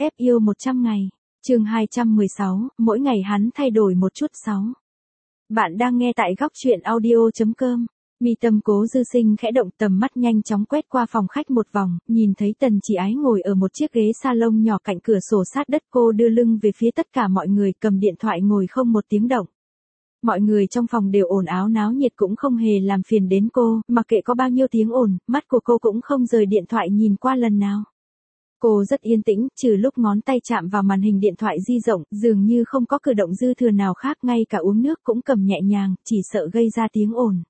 BFF yêu 100 ngày. Chương 216, mỗi ngày hắn thay đổi một chút 6. Bạn đang nghe tại góc truyện audio.com. Mi tâm Cố Dư Sinh khẽ động, tầm mắt nhanh chóng quét qua phòng khách một vòng, nhìn thấy Tần Chỉ Ái ngồi ở một chiếc ghế salon nhỏ cạnh cửa sổ sát đất, cô đưa lưng về phía tất cả mọi người, cầm điện thoại ngồi không một tiếng động. Mọi người trong phòng đều ồn ào náo nhiệt cũng không hề làm phiền đến cô, mặc kệ có bao nhiêu tiếng ồn, mắt của cô cũng không rời điện thoại nhìn qua lần nào. Cô rất yên tĩnh, trừ lúc ngón tay chạm vào màn hình điện thoại di động, dường như không có cử động dư thừa nào khác, ngay cả uống nước cũng cầm nhẹ nhàng, chỉ sợ gây ra tiếng ồn.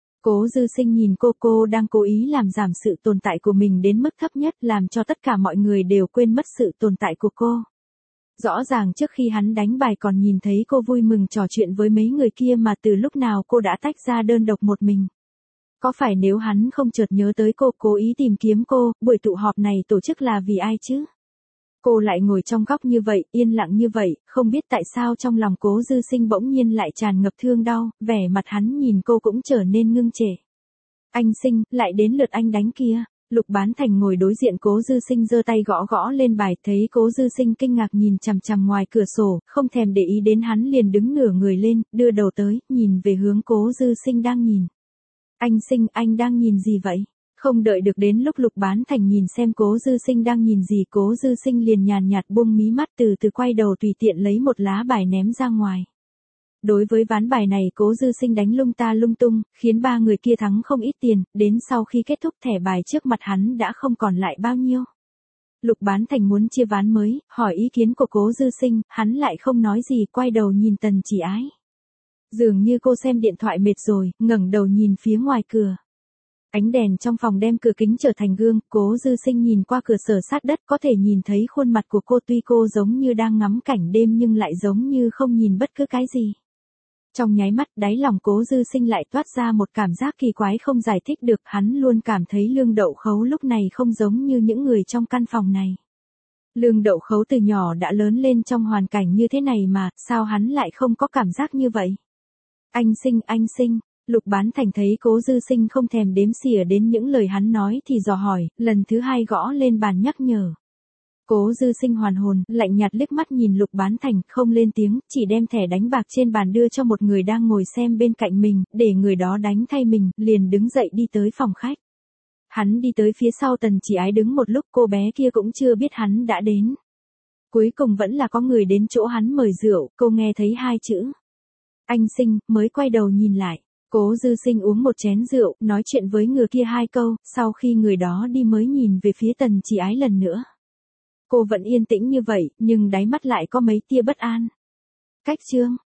Cố Dư Sinh nhìn cô đang cố ý làm giảm sự tồn tại của mình đến mức thấp nhất, làm cho tất cả mọi người đều quên mất sự tồn tại của cô. Rõ ràng trước khi hắn đánh bài còn nhìn thấy cô vui mừng trò chuyện với mấy người kia, mà từ lúc nào cô đã tách ra đơn độc một mình. Có phải nếu hắn không chợt nhớ tới cô, cố ý tìm kiếm cô, buổi tụ họp này tổ chức là vì ai chứ? Cô lại ngồi trong góc như vậy, yên lặng như vậy, không biết tại sao trong lòng Cố Dư Sinh bỗng nhiên lại tràn ngập thương đau, vẻ mặt hắn nhìn cô cũng trở nên ngưng trệ. Anh Sinh, lại đến lượt anh đánh kia. Lục Bán Thành ngồi đối diện Cố Dư Sinh, giơ tay gõ gõ lên bài, thấy Cố Dư Sinh kinh ngạc nhìn chằm chằm ngoài cửa sổ, không thèm để ý đến hắn, liền đứng nửa người lên, đưa đầu tới, nhìn về hướng Cố Dư Sinh đang nhìn. Anh Sinh, anh đang nhìn gì vậy? Không đợi được đến lúc Lục Bán Thành nhìn xem Cố Dư Sinh đang nhìn gì, Cố Dư Sinh liền nhàn nhạt buông mí mắt, từ từ quay đầu tùy tiện lấy một lá bài ném ra ngoài. Đối với ván bài này Cố Dư Sinh đánh lung ta lung tung, khiến ba người kia thắng không ít tiền, đến sau khi kết thúc thẻ bài trước mặt hắn đã không còn lại bao nhiêu. Lục Bán Thành muốn chia ván mới, hỏi ý kiến của Cố Dư Sinh, hắn lại không nói gì, quay đầu nhìn Tần Chỉ Ái. Dường như cô xem điện thoại mệt rồi, ngẩng đầu nhìn phía ngoài cửa. Ánh đèn trong phòng đem cửa kính trở thành gương, Cố Dư Sinh nhìn qua cửa sổ sát đất, có thể nhìn thấy khuôn mặt của cô, tuy cô giống như đang ngắm cảnh đêm nhưng lại giống như không nhìn bất cứ cái gì. Trong nháy mắt, đáy lòng Cố Dư Sinh lại toát ra một cảm giác kỳ quái không giải thích được, hắn luôn cảm thấy Lương Đậu Khấu lúc này không giống như những người trong căn phòng này. Lương Đậu Khấu từ nhỏ đã lớn lên trong hoàn cảnh như thế này mà, sao hắn lại không có cảm giác như vậy? Anh Sinh, Lục Bán Thành thấy Cố Dư Sinh không thèm đếm xỉa đến những lời hắn nói thì dò hỏi, lần thứ hai gõ lên bàn nhắc nhở. Cố Dư Sinh hoàn hồn, lạnh nhạt liếc mắt nhìn Lục Bán Thành, không lên tiếng, chỉ đem thẻ đánh bạc trên bàn đưa cho một người đang ngồi xem bên cạnh mình, để người đó đánh thay mình, liền đứng dậy đi tới phòng khách. Hắn đi tới phía sau Tần Chỉ Ái đứng một lúc, cô bé kia cũng chưa biết hắn đã đến. Cuối cùng vẫn là có người đến chỗ hắn mời rượu, cô nghe thấy hai chữ. Anh Sinh, mới quay đầu nhìn lại. Cố Dư Sinh uống một chén rượu, nói chuyện với người kia hai câu, sau khi người đó đi mới nhìn về phía Tần Chỉ Ái lần nữa. Cô vẫn yên tĩnh như vậy, nhưng đáy mắt lại có mấy tia bất an. Cách chương